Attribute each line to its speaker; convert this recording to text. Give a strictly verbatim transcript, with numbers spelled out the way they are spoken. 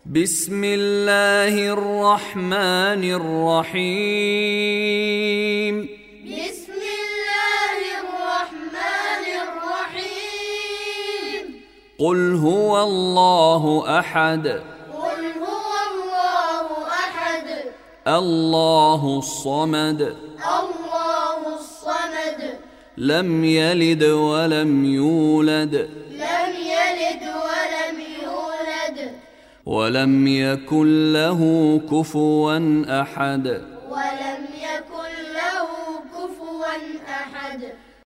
Speaker 1: بسم الله الرحمن الرحيم
Speaker 2: بسم الله الرحمن الرحيم
Speaker 1: قل هو الله أحد
Speaker 2: قل هو الله أحد
Speaker 1: الله الصمد
Speaker 2: الله الصمد
Speaker 1: لم يلد ولم يولد
Speaker 2: لم يلد ولم يولد
Speaker 1: ولم يكن له كفوا أحد